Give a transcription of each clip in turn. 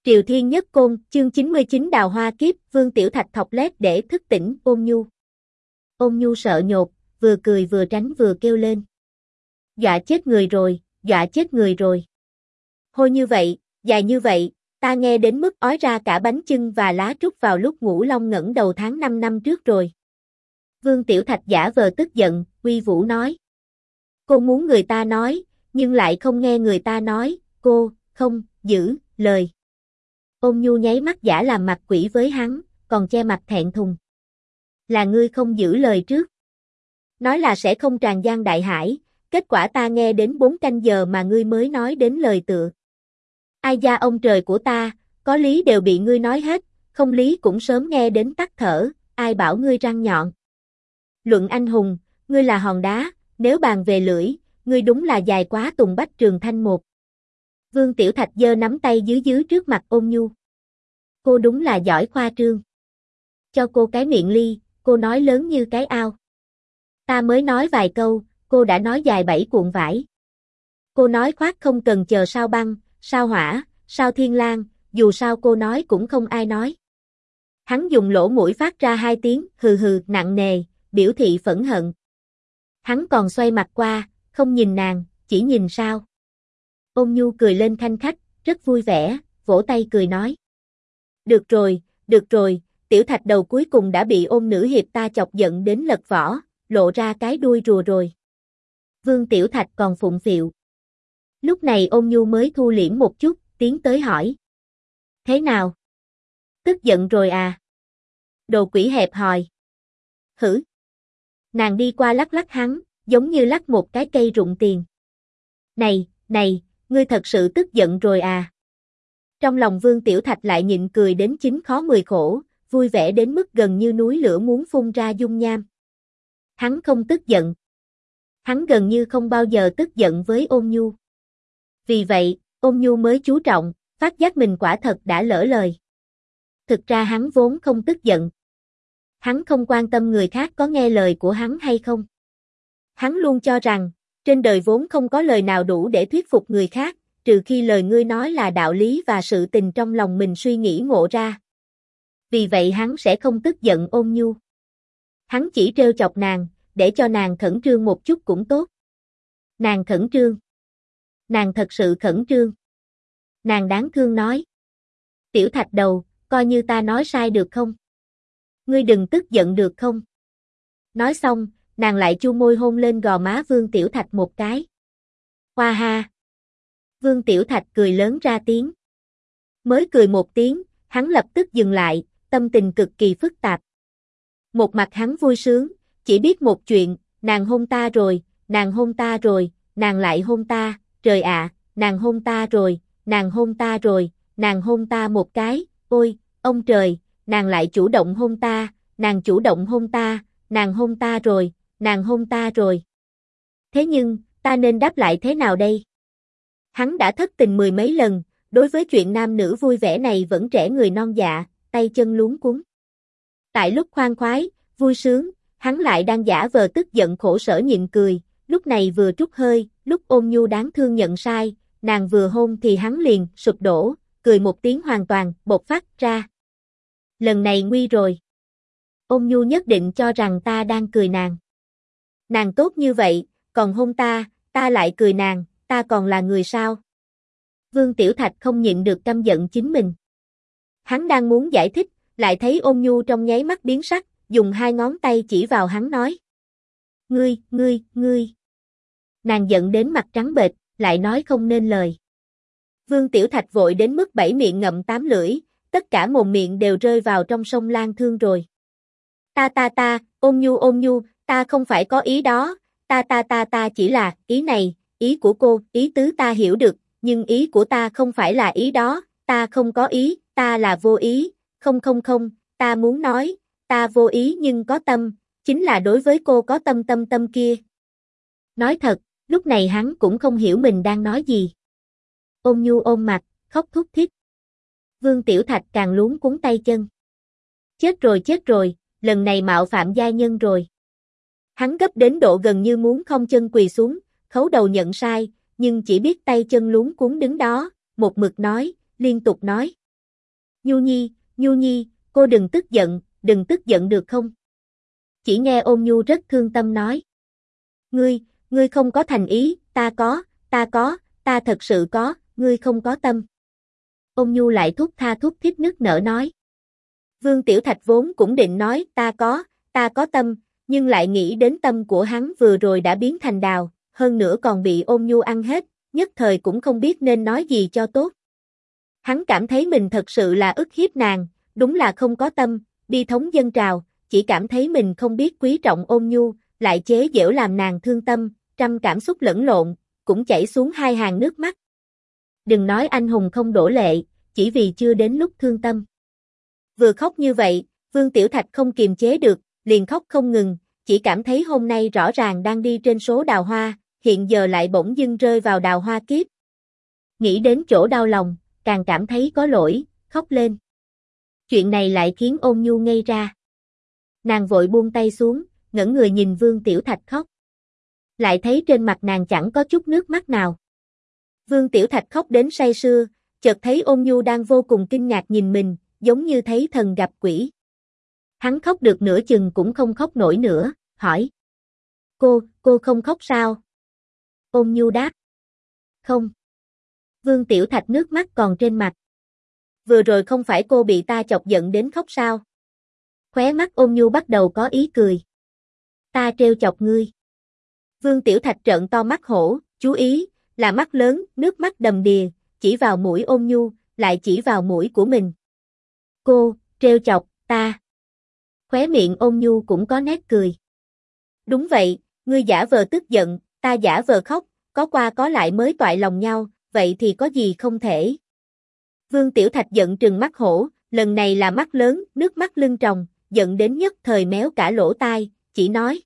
Triều Thiên Nhất Côn, chương 99 Đào Hoa Kiếp, Vương Tiểu Thạch thọc lét để thức tỉnh Ôn Nhu. Ôn Nhu sợ nhột, vừa cười vừa tránh vừa kêu lên. Dọa chết người rồi, dọa chết người rồi. Hôi như vậy, dài như vậy, ta nghe đến mức ói ra cả bánh chưng và lá trúc vào lúc ngủ long ngẩng đầu tháng 5 năm trước rồi. Vương Tiểu Thạch giả vờ tức giận, uy vũ nói. Cô muốn người ta nói, nhưng lại không nghe người ta nói, cô, không, giữ, lời. Ôn Nhu nháy mắt giả làm mặt quỷ với hắn, còn che mặt thẹn thùng. Là ngươi không giữ lời trước. Nói là sẽ không tràn gian đại hải, kết quả ta nghe đến 4 canh giờ mà ngươi mới nói đến lời tựa. Ai da ông trời của ta, có lý đều bị ngươi nói hết, không lý cũng sớm nghe đến tắt thở, ai bảo ngươi răng nhọn. Luận anh hùng, ngươi là hòn đá, nếu bàn về lưỡi, ngươi đúng là dài quá Tùng Bách Trường Thanh một. Vương Tiểu Thạch giơ nắm tay dưới trước mặt Ôn Nhu. Cô đúng là giỏi khoa trương. Cho cô cái miệng ly, cô nói lớn như cái ao. Ta mới nói vài câu, cô đã nói dài 7 cuộn vải. Cô nói khoác không cần chờ sao băng, sao hỏa, sao thiên lang, dù sao cô nói cũng không ai nói. Hắn dùng lỗ mũi phát ra 2 tiếng hừ hừ nặng nề, biểu thị phẫn hận. Hắn còn xoay mặt qua, không nhìn nàng, chỉ nhìn sao. Ôn Nhu cười lên khanh khách, rất vui vẻ, vỗ tay cười nói. Được rồi, Tiểu Thạch đầu cuối cùng đã bị Ôn nữ hiệp ta chọc giận đến lật vỏ, lộ ra cái đuôi rùa rồi. Vương Tiểu Thạch còn phụng phịu. Lúc này Ôn Nhu mới thu liễm một chút, tiến tới hỏi. Thế nào? Tức giận rồi à? Đồ quỷ hẹp hòi. Hử? Nàng đi qua lắc lắc hắn, giống như lắc một cái cây rụng tiền. Này, ngươi thật sự tức giận rồi à? Trong lòng Vương Tiểu Thạch lại nhịn cười đến 9 khó 10 khổ, vui vẻ đến mức gần như núi lửa muốn phun ra dung nham. Hắn không tức giận. Hắn gần như không bao giờ tức giận với Ôn Nhu. Vì vậy, Ôn Nhu mới chú trọng, phát giác mình quả thật đã lỡ lời. Thực ra hắn vốn không tức giận. Hắn không quan tâm người khác có nghe lời của hắn hay không. Hắn luôn cho rằng, trên đời vốn không có lời nào đủ để thuyết phục người khác, trừ khi lời ngươi nói là đạo lý và sự tình trong lòng mình suy nghĩ ngộ ra. Vì vậy hắn sẽ không tức giận Ôn Nhu. Hắn chỉ trêu chọc nàng, để cho nàng khẩn trương một chút cũng tốt. Nàng khẩn trương. Nàng thật sự khẩn trương. Nàng đáng thương nói. Tiểu Thạch đầu, coi như ta nói sai được không? Ngươi đừng tức giận được không? Nói xong, nàng lại chu môi hôn lên gò má Vương Tiểu Thạch một cái. Hoa ha! Vương Tiểu Thạch cười lớn ra tiếng. Mới cười một tiếng, hắn lập tức dừng lại, tâm tình cực kỳ phức tạp. Một mặt hắn vui sướng, chỉ biết một chuyện, nàng hôn ta rồi, nàng hôn ta rồi, nàng lại hôn ta, trời ạ, nàng hôn ta rồi, nàng hôn ta rồi, nàng hôn ta một cái, ôi, ông trời, nàng lại chủ động hôn ta, nàng chủ động hôn ta, nàng hôn ta rồi, nàng hôn ta rồi. Thế nhưng, ta nên đáp lại thế nào đây? Hắn đã thất tình 10 mấy lần, đối với chuyện nam nữ vui vẻ này vẫn trẻ người non dạ, tay chân luống cuống. Tại lúc khoan khoái, vui sướng, hắn lại đang giả vờ tức giận khổ sở nhịn cười, lúc này vừa trút hơi, lúc Ôn Nhu đáng thương nhận sai, nàng vừa hôn thì hắn liền sụp đổ, cười một tiếng hoàn toàn bộc phát ra. Lần này nguy rồi. Ôn Nhu nhất định cho rằng ta đang cười nàng. Nàng tốt như vậy, còn hôn ta, ta lại cười nàng, ta còn là người sao? Vương Tiểu Thạch không nhịn được căm giận chính mình. Hắn đang muốn giải thích, lại thấy Ôn Nhu trong nháy mắt biến sắc, dùng 2 ngón tay chỉ vào hắn nói. Ngươi. Nàng giận đến mặt trắng bệch, lại nói không nên lời. Vương Tiểu Thạch vội đến mức 7 miệng ngậm 8 lưỡi, tất cả mồm miệng đều rơi vào trong sông Lan Thương rồi. Ta, Ôn Nhu, ta không phải có ý đó, ta chỉ là, ý này, ý của cô, ý tứ ta hiểu được, nhưng ý của ta không phải là ý đó, ta không có ý, ta là vô ý, không, ta muốn nói, ta vô ý nhưng có tâm, chính là đối với cô có tâm kia. Nói thật, lúc này hắn cũng không hiểu mình đang nói gì. Ôn Nhu ôm mặt, khóc thút thít. Vương Tiểu Thạch càng luống cuống tay chân. Chết rồi, lần này mạo phạm giai nhân rồi. Hắn gấp đến độ gần như muốn không chân quỳ xuống, khấu đầu nhận sai, nhưng chỉ biết tay chân luống cuống đứng đó, một mực nói, liên tục nói. Nhu Nhi, cô đừng tức giận được không? Chỉ nghe Ôn Nhu rất thương tâm nói. Ngươi không có thành ý, ta thật sự có, ngươi không có tâm. Ôn Nhu lại thút tha thút thít nức nở nói. Vương Tiểu Thạch vốn cũng định nói ta có tâm, nhưng lại nghĩ đến tâm của hắn vừa rồi đã biến thành đào, hơn nữa còn bị Ôn Nhu ăn hết, nhất thời cũng không biết nên nói gì cho tốt. Hắn cảm thấy mình thật sự là ức hiếp nàng, đúng là không có tâm, bi thống dâng trào, chỉ cảm thấy mình không biết quý trọng Ôn Nhu, lại chế giễu làm nàng thương tâm, trăm cảm xúc lẫn lộn, cũng chảy xuống hai hàng nước mắt. Đừng nói anh hùng không đổ lệ, chỉ vì chưa đến lúc thương tâm. Vừa khóc như vậy, Vương Tiểu Thạch không kiềm chế được, liền khóc không ngừng, chỉ cảm thấy hôm nay rõ ràng đang đi trên số đào hoa, hiện giờ lại bỗng dưng rơi vào đào hoa kiếp. Nghĩ đến chỗ đau lòng, càng cảm thấy có lỗi, khóc lên. Chuyện này lại khiến Ôn Nhu ngây ra. Nàng vội buông tay xuống, ngẩng người nhìn Vương Tiểu Thạch khóc. Lại thấy trên mặt nàng chẳng có chút nước mắt nào. Vương Tiểu Thạch khóc đến say sưa, chợt thấy Ôn Nhu đang vô cùng kinh ngạc nhìn mình, giống như thấy thần gặp quỷ. Hắn khóc được nửa chừng cũng không khóc nổi nữa, hỏi. Cô không khóc sao? Ôn Nhu đáp. Không. Vương Tiểu Thạch nước mắt còn trên mặt. Vừa rồi không phải cô bị ta chọc giận đến khóc sao? Khóe mắt Ôn Nhu bắt đầu có ý cười. Ta trêu chọc ngươi. Vương Tiểu Thạch trợn to mắt hổ, chú ý, là mắt lớn, nước mắt đầm đìa, chỉ vào mũi Ôn Nhu, lại chỉ vào mũi của mình. Cô, trêu chọc, ta. Khóe miệng Ôn Nhu cũng có nét cười. Đúng vậy, ngươi giả vờ tức giận, ta giả vờ khóc, có qua có lại mới toại lòng nhau, vậy thì có gì không thể. Vương Tiểu Thạch giận trừng mắt hổ, lần này là mắt lớn, nước mắt lưng tròng, giận đến nhất thời méo cả lỗ tai, chỉ nói.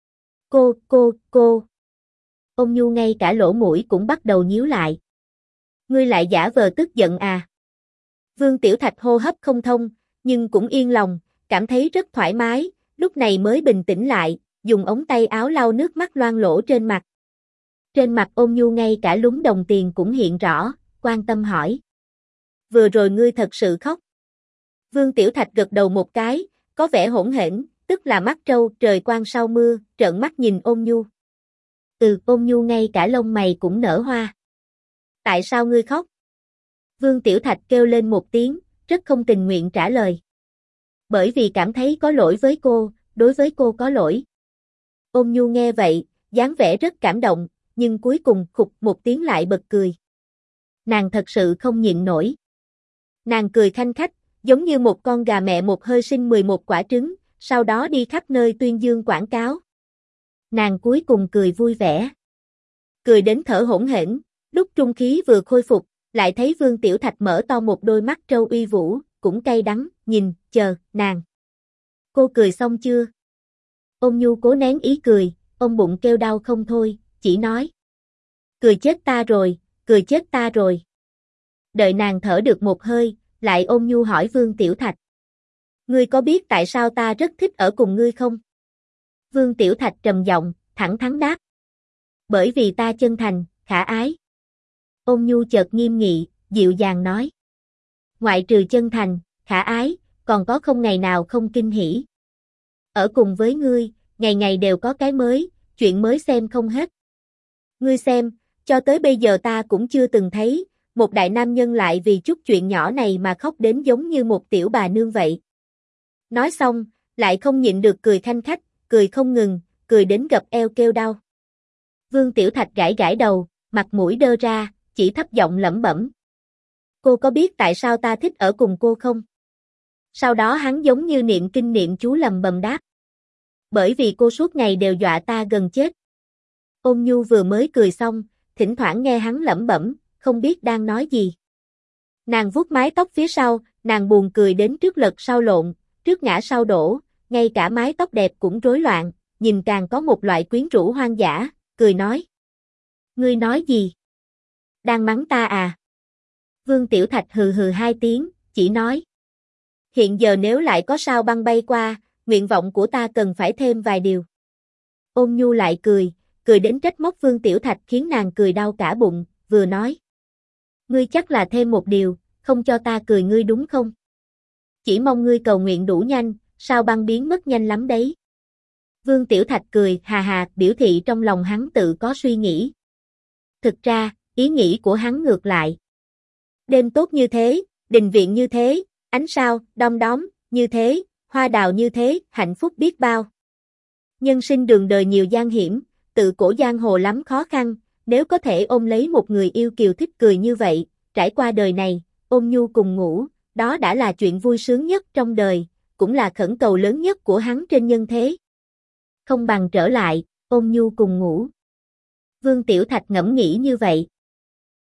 Cô. Ôn Nhu ngay cả lỗ mũi cũng bắt đầu nhíu lại. Ngươi lại giả vờ tức giận à? Vương Tiểu Thạch hô hấp không thông, nhưng cũng yên lòng, cảm thấy rất thoải mái, lúc này mới bình tĩnh lại, dùng ống tay áo lau nước mắt loang lỗ trên mặt. Trên mặt Ôn Nhu ngay cả lúm đồng tiền cũng hiện rõ, quan tâm hỏi. Vừa rồi ngươi thật sự khóc. Vương Tiểu Thạch gật đầu một cái, có vẻ hỗn hển, tức là mắt trâu trời quang sau mưa, trợn mắt nhìn Ôn Nhu. Ôn Nhu ngay cả lông mày cũng nở hoa. Tại sao ngươi khóc? Vương Tiểu Thạch kêu lên một tiếng, rất không tình nguyện trả lời. Bởi vì cảm thấy có lỗi với cô, đối với cô có lỗi. Ôn Nhu nghe vậy, dáng vẻ rất cảm động, nhưng cuối cùng khục một tiếng lại bật cười. Nàng thật sự không nhịn nổi. Nàng cười khanh khách, giống như một con gà mẹ một hơi sinh 11 quả trứng, sau đó đi khắp nơi tuyên dương quảng cáo. Nàng cuối cùng cười vui vẻ. Cười đến thở hổn hển, lúc trung khí vừa khôi phục, lại thấy Vương Tiểu Thạch mở to một đôi mắt trâu uy vũ, cũng cay đắng, nhìn, chờ, nàng. Cô cười xong chưa? Ôn Nhu cố nén ý cười, ôm bụng kêu đau không thôi, chỉ nói. Cười chết ta rồi. Đợi nàng thở được một hơi, lại Ôn Nhu hỏi Vương Tiểu Thạch. Ngươi có biết tại sao ta rất thích ở cùng ngươi không? Vương Tiểu Thạch trầm giọng, thẳng thắn đáp. Bởi vì ta chân thành, khả ái. Ôn Nhu chợt nghiêm nghị, dịu dàng nói. Ngoại trừ chân thành, khả ái, còn có không ngày nào không kinh hỉ. Ở cùng với ngươi, ngày ngày đều có cái mới, chuyện mới xem không hết. Ngươi xem, cho tới bây giờ ta cũng chưa từng thấy, một đại nam nhân lại vì chút chuyện nhỏ này mà khóc đến giống như một tiểu bà nương vậy. Nói xong, lại không nhịn được cười khanh khách, cười không ngừng, cười đến gập eo kêu đau. Vương Tiểu Thạch gãi gãi đầu, mặt mũi đơ ra, chỉ thấp giọng lẩm bẩm. Cô có biết tại sao ta thích ở cùng cô không? Sau đó hắn giống như niệm kinh niệm chú lầm bầm đáp. Bởi vì cô suốt ngày đều dọa ta gần chết. Ôn Nhu vừa mới cười xong, thỉnh thoảng nghe hắn lẩm bẩm, không biết đang nói gì. Nàng vuốt mái tóc phía sau, nàng buồn cười đến trước lật sau lộn, trước ngã sau đổ, ngay cả mái tóc đẹp cũng rối loạn, nhìn càng có một loại quyến rũ hoang dã, cười nói. Ngươi nói gì? Đang mắng ta à? Vương Tiểu Thạch hừ hừ hai tiếng, chỉ nói. Hiện giờ nếu lại có sao băng bay qua, nguyện vọng của ta cần phải thêm vài điều. Ôn Nhu lại cười đến trách móc Vương Tiểu Thạch khiến nàng cười đau cả bụng, vừa nói. Ngươi chắc là thêm một điều, không cho ta cười ngươi đúng không? Chỉ mong ngươi cầu nguyện đủ nhanh, sao băng biến mất nhanh lắm đấy. Vương Tiểu Thạch cười hà hà, biểu thị trong lòng hắn tự có suy nghĩ. Thực ra, ý nghĩ của hắn ngược lại. Đêm tốt như thế, đình viện như thế, ánh sao, đom đóm, như thế, hoa đào như thế, hạnh phúc biết bao. Nhân sinh đường đời nhiều gian hiểm, tự cổ giang hồ lắm khó khăn, nếu có thể ôm lấy một người yêu kiều thích cười như vậy, trải qua đời này, ôm nhu cùng ngủ, đó đã là chuyện vui sướng nhất trong đời, cũng là khẩn cầu lớn nhất của hắn trên nhân thế. Không bằng trở lại, ôm nhu cùng ngủ. Vương Tiểu Thạch ngẫm nghĩ như vậy.